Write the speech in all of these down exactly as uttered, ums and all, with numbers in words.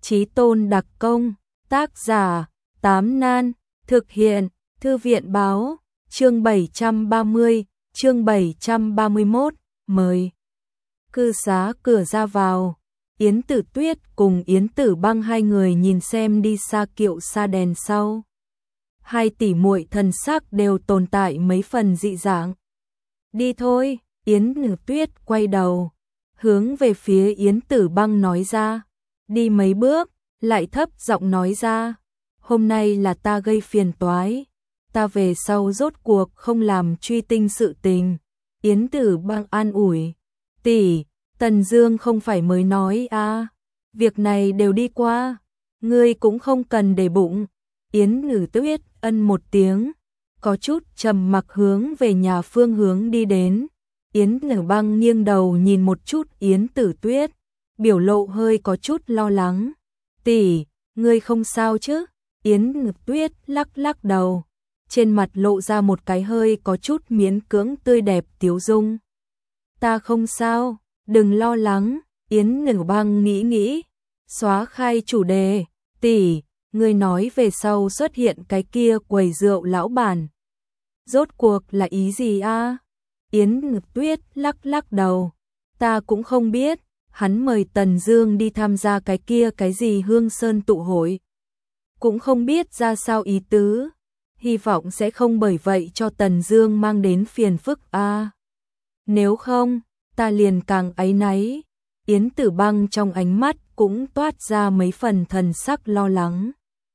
Chí tôn đặc công, tác giả, Tám Nan, thực hiện, Thư viện báo, chương bảy trăm ba mươi, chương bảy trăm ba mươi mốt, mời. Cư xá cửa ra vào, Yến Tử Tuyết cùng Yến Tử Băng hai người nhìn xem đi xa kiệu xa đèn sau. Hai tỷ muội thần sắc đều tồn tại mấy phần dị dạng. Đi thôi, Yến Tử Tuyết quay đầu, hướng về phía Yến Tử Băng nói ra. Đi mấy bước, lại thấp giọng nói ra. Hôm nay là ta gây phiền toái. Ta về sau rốt cuộc không làm truy tinh sự tình. Yến Tử Băng an ủi. Tỷ, Tần Dương không phải mới nói à. Việc này đều đi qua. Ngươi cũng không cần để bụng. Yến Tử Tuyết ân một tiếng. Có chút trầm mặc hướng về nhà phương hướng đi đến. Yến Tử Băng nghiêng đầu nhìn một chút Yến Tử Tuyết. Biểu lộ hơi có chút lo lắng. Tỷ, ngươi không sao chứ? Yến Tử Tuyết lắc lắc đầu. Trên mặt lộ ra một cái hơi có chút miễn cưỡng tươi đẹp tiếu dung. Ta không sao, đừng lo lắng. Yến Tử Băng nghĩ nghĩ, xóa khai chủ đề. Tỷ, ngươi nói về sau xuất hiện cái kia quầy rượu lão bản. Rốt cuộc là ý gì a? Yến Tử Tuyết lắc lắc đầu. Ta cũng không biết, hắn mời Tần Dương đi tham gia cái kia cái gì Hương Sơn tụ hội. Cũng không biết ra sao ý tứ, hy vọng sẽ không bởi vậy cho Tần Dương mang đến phiền phức a. Nếu không, ta liền càng áy náy. Yến Tử Băng trong ánh mắt cũng toát ra mấy phần thần sắc lo lắng.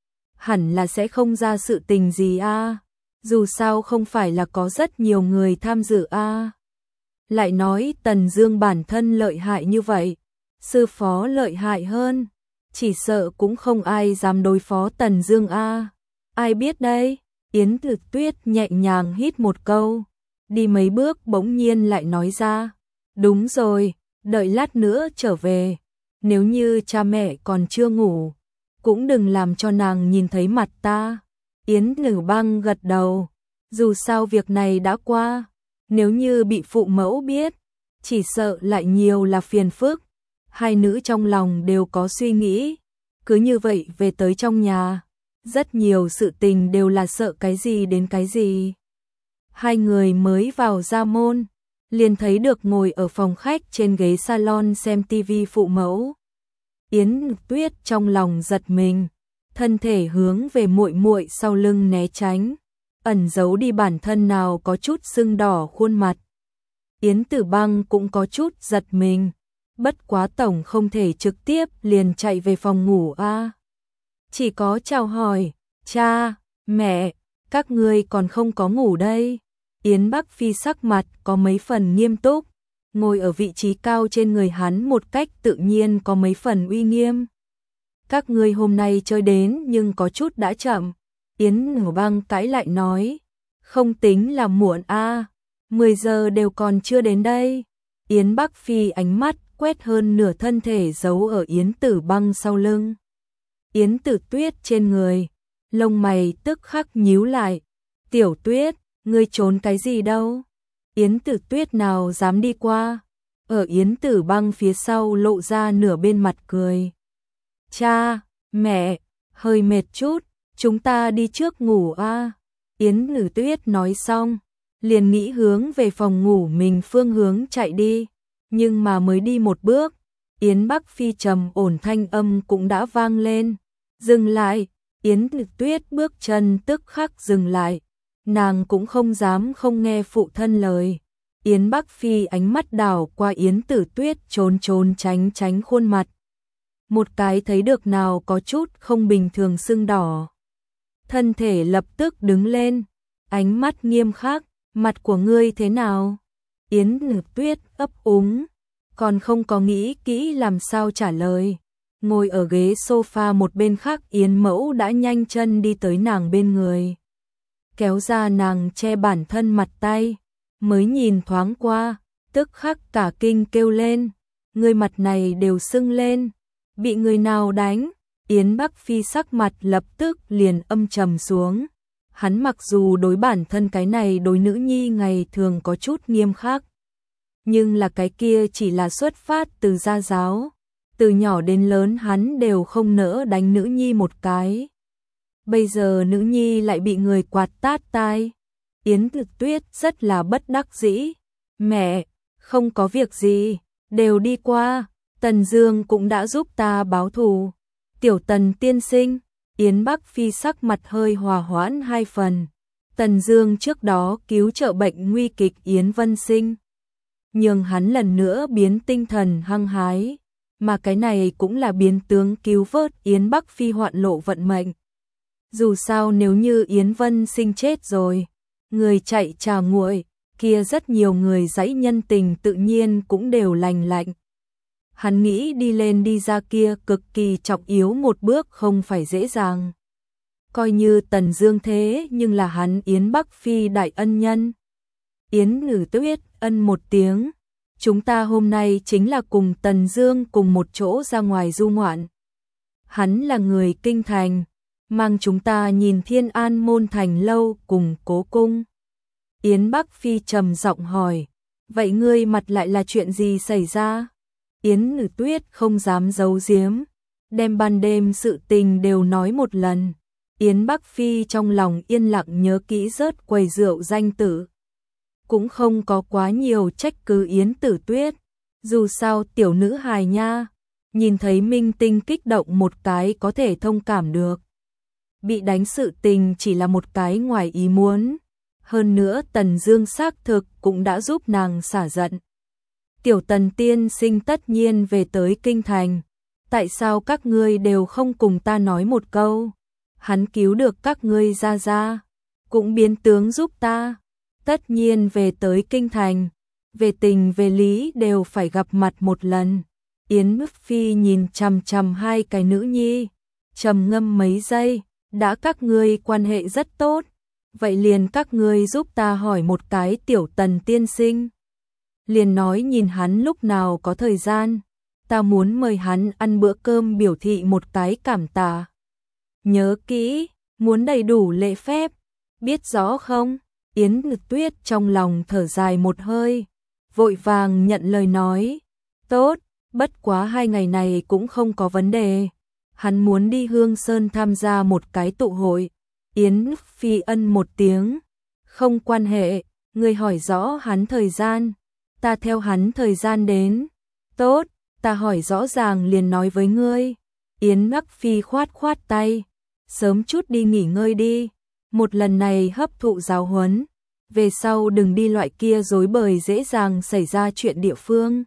Hẳn là sẽ không ra sự tình gì a, dù sao không phải là có rất nhiều người tham dự a. Lại nói Tần Dương bản thân lợi hại như vậy, sư phó lợi hại hơn, chỉ sợ cũng không ai dám đối phó Tần Dương a. Ai biết đây? Yến Tử Tuyết nhẹ nhàng hít một câu, đi mấy bước bỗng nhiên lại nói ra. Đúng rồi, đợi lát nữa trở về, nếu như cha mẹ còn chưa ngủ, cũng đừng làm cho nàng nhìn thấy mặt ta. Yến Tử Băng gật đầu, dù sao việc này đã qua, nếu như bị phụ mẫu biết, chỉ sợ lại nhiều là phiền phức. Hai nữ trong lòng đều có suy nghĩ, cứ như vậy về tới trong nhà, rất nhiều sự tình đều là sợ cái gì đến cái gì. Hai người mới vào ra môn, liền thấy được ngồi ở phòng khách trên ghế salon xem tivi phụ mẫu. Yến Tuyết trong lòng giật mình, thân thể hướng về muội muội sau lưng né tránh, ẩn giấu đi bản thân nào có chút sưng đỏ khuôn mặt. Yến Tử Băng cũng có chút giật mình, bất quá tổng không thể trực tiếp liền chạy về phòng ngủ a. Chỉ có chào hỏi, cha, mẹ, các ngươi còn không có ngủ đây. Yến Bắc Phi sắc mặt có mấy phần nghiêm túc, ngồi ở vị trí cao trên người hắn một cách tự nhiên có mấy phần uy nghiêm. Các ngươi hôm nay chơi đến nhưng có chút đã chậm. Yến Tử Băng cãi lại nói, không tính là muộn a, mười giờ đều còn chưa đến đây. Yến Bắc Phi ánh mắt quét hơn nửa thân thể giấu ở Yến Tử Băng sau lưng. Yến Tử Tuyết trên người, lông mày tức khắc nhíu lại. Tiểu Tuyết, ngươi trốn cái gì đâu? Yến Tử Tuyết nào dám đi qua, ở Yến Tử Băng phía sau lộ ra nửa bên mặt cười. Cha, mẹ, hơi mệt chút, chúng ta đi trước ngủ a. Yến Tử Tuyết nói xong, liền nghĩ hướng về phòng ngủ mình phương hướng chạy đi, nhưng mà mới đi một bước, Yến Bắc Phi trầm ổn thanh âm cũng đã vang lên. Dừng lại. Yến Tử Tuyết bước chân tức khắc dừng lại, nàng cũng không dám không nghe phụ thân lời. Yến Bắc Phi ánh mắt đảo qua Yến Tử Tuyết trốn trốn tránh tránh khuôn mặt, một cái thấy được nào có chút không bình thường sưng đỏ. Thân thể lập tức đứng lên, ánh mắt nghiêm khắc, mặt của ngươi thế nào? Yến Tử Tuyết ấp úng, còn không có nghĩ kỹ làm sao trả lời. Ngồi ở ghế sofa một bên khác Yến Mẫu đã nhanh chân đi tới nàng bên người, kéo ra nàng che bản thân mặt tay, mới nhìn thoáng qua, tức khắc cả kinh kêu lên, người mặt này đều sưng lên, bị người nào đánh? Yến Bắc Phi sắc mặt lập tức liền âm trầm xuống. Hắn mặc dù đối bản thân cái này đối nữ nhi ngày thường có chút nghiêm khắc, nhưng là cái kia chỉ là xuất phát từ gia giáo, từ nhỏ đến lớn hắn đều không nỡ đánh nữ nhi một cái. Bây giờ nữ nhi lại bị người quạt tát tai. Yến Tử Tuyết rất là bất đắc dĩ. Mẹ, không có việc gì, đều đi qua, Tần Dương cũng đã giúp ta báo thù. Tiểu Tần tiên sinh, Yến Bắc Phi sắc mặt hơi hòa hoãn hai phần. Tần Dương trước đó cứu trợ bệnh nguy kịch Yến Vân Sinh, nhưng hắn lần nữa biến tinh thần hăng hái, mà cái này cũng là biến tướng cứu vớt Yến Bắc Phi hoạn lộ vận mệnh. Dù sao nếu như Yến Vân Sinh chết rồi, người chạy trà nguội, kia rất nhiều người dãy nhân tình tự nhiên cũng đều lành lạnh. Hắn nghĩ đi lên đi ra kia cực kỳ trọng yếu một bước không phải dễ dàng. Coi như Tần Dương thế nhưng là hắn Yến Bắc Phi đại ân nhân. Yến Ngữ Tuyết ân một tiếng, chúng ta hôm nay chính là cùng Tần Dương cùng một chỗ ra ngoài du ngoạn. Hắn là người kinh thành, mang chúng ta nhìn Thiên An môn thành lâu cùng Cố cung. Yến Bắc Phi trầm giọng hỏi, vậy ngươi mặt lại là chuyện gì xảy ra? Yến Ngữ Tuyết không dám giấu giếm, đem ban đêm sự tình đều nói một lần. Yến Bắc Phi trong lòng yên lặng nhớ kỹ rớt quầy rượu danh tử. Cũng không có quá nhiều trách cứ Yến Tử Tuyết, dù sao tiểu nữ hài nha, nhìn thấy minh tinh kích động một cái có thể thông cảm được. Bị đánh sự tình chỉ là một cái ngoài ý muốn, hơn nữa Tần Dương xác thực cũng đã giúp nàng xả giận. Tiểu Tần tiên sinh tất nhiên về tới kinh thành, tại sao các ngươi đều không cùng ta nói một câu? Hắn cứu được các ngươi ra ra, cũng biến tướng giúp ta, tất nhiên về tới kinh thành, về tình về lý đều phải gặp mặt một lần. Yến Bắc Phi nhìn chằm chằm hai cái nữ nhi, trầm ngâm mấy giây, đã các ngươi quan hệ rất tốt, vậy liền các ngươi giúp ta hỏi một cái Tiểu Tần tiên sinh. Liền nói nhìn hắn lúc nào có thời gian, ta muốn mời hắn ăn bữa cơm biểu thị một cái cảm tạ. Nhớ kỹ, muốn đầy đủ lễ phép, biết rõ không? Yến Ngữ Tuyết trong lòng thở dài một hơi, vội vàng nhận lời nói, tốt, bất quá hai ngày này cũng không có vấn đề. Hắn muốn đi Hương Sơn tham gia một cái tụ hội. Yến Phi ân một tiếng, không quan hệ, ngươi hỏi rõ hắn thời gian, ta theo hắn thời gian đến. Tốt, ta hỏi rõ ràng liền nói với ngươi. Yến Bắc Phi khoát khoát tay, sớm chút đi nghỉ ngơi đi, một lần này hấp thụ giáo huấn, về sau đừng đi loại kia rối bời dễ dàng xảy ra chuyện địa phương.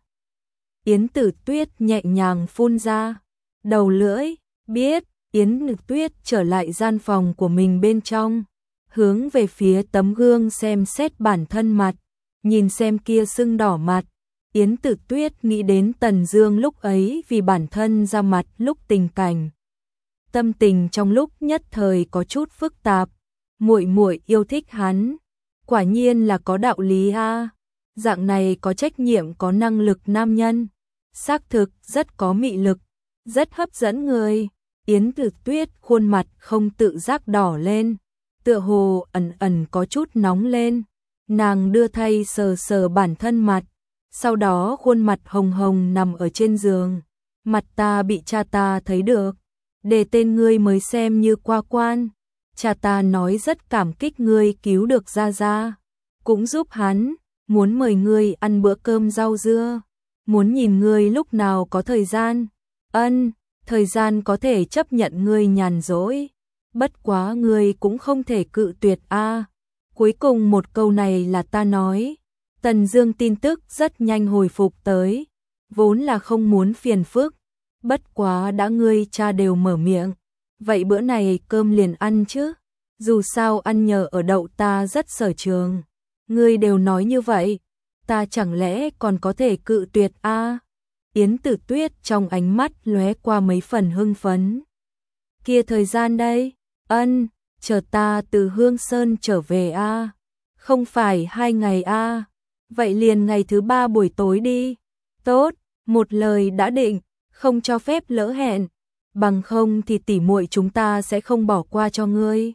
Yến Tử Tuyết nhẹ nhàng phun ra, đầu lưỡi, biết. Yến Ngữ Tuyết trở lại gian phòng của mình bên trong, hướng về phía tấm gương xem xét bản thân mặt, nhìn xem kia sưng đỏ mặt. Yến Tử Tuyết nghĩ đến Tần Dương lúc ấy vì bản thân ra mặt lúc tình cảnh. Tâm tình trong lúc nhất thời có chút phức tạp, muội muội yêu thích hắn, quả nhiên là có đạo lý a. Dạng này có trách nhiệm có năng lực nam nhân, xác thực rất có mị lực, rất hấp dẫn người. Yến Tử Tuyết khuôn mặt không tự giác đỏ lên, tựa hồ ẩn ẩn có chút nóng lên. Nàng đưa tay sờ sờ bản thân mặt, sau đó khuôn mặt hồng hồng nằm ở trên giường. Mặt ta bị cha ta thấy được, để tên ngươi mới xem như qua quan. Cha ta nói rất cảm kích ngươi cứu được Gia Gia, cũng giúp hắn, muốn mời ngươi ăn bữa cơm rau dưa, muốn nhìn ngươi lúc nào có thời gian. Ân, thời gian có thể chấp nhận ngươi nhàn rỗi, bất quá ngươi cũng không thể cự tuyệt a. Cuối cùng một câu này là ta nói. Tần Dương tin tức rất nhanh hồi phục tới, vốn là không muốn phiền phức, bất quá đã ngươi cha đều mở miệng, vậy bữa này cơm liền ăn chứ, dù sao ăn nhờ ở đậu ta rất sở trường. Ngươi đều nói như vậy, ta chẳng lẽ còn có thể cự tuyệt a? Yến Tử Tuyết trong ánh mắt lóe qua mấy phần hưng phấn. Kia thời gian đây? Ân, chờ ta từ Hương Sơn trở về a. Không phải hai ngày a. Vậy liền ngày thứ ba buổi tối đi. Tốt, một lời đã định, không cho phép lỡ hẹn, bằng không thì tỉ muội chúng ta sẽ không bỏ qua cho ngươi.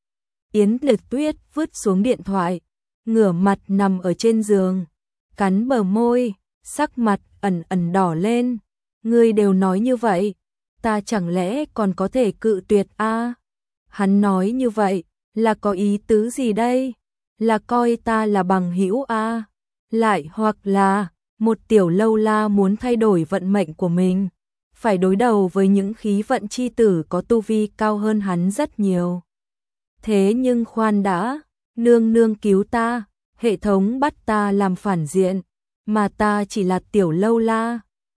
Yến Tử Tuyết vứt xuống điện thoại, ngửa mặt nằm ở trên giường, cắn bờ môi, sắc mặt ẩn ẩn đỏ lên. Ngươi đều nói như vậy, ta chẳng lẽ còn có thể cự tuyệt a? À? Hắn nói như vậy, là có ý tứ gì đây? Là coi ta là bằng hữu a? À? Lại hoặc là, một tiểu lâu la muốn thay đổi vận mệnh của mình, phải đối đầu với những khí vận chi tử có tu vi cao hơn hắn rất nhiều. Thế nhưng khoan đã, nương nương cứu ta, hệ thống bắt ta làm phản diện, mà ta chỉ là tiểu lâu la,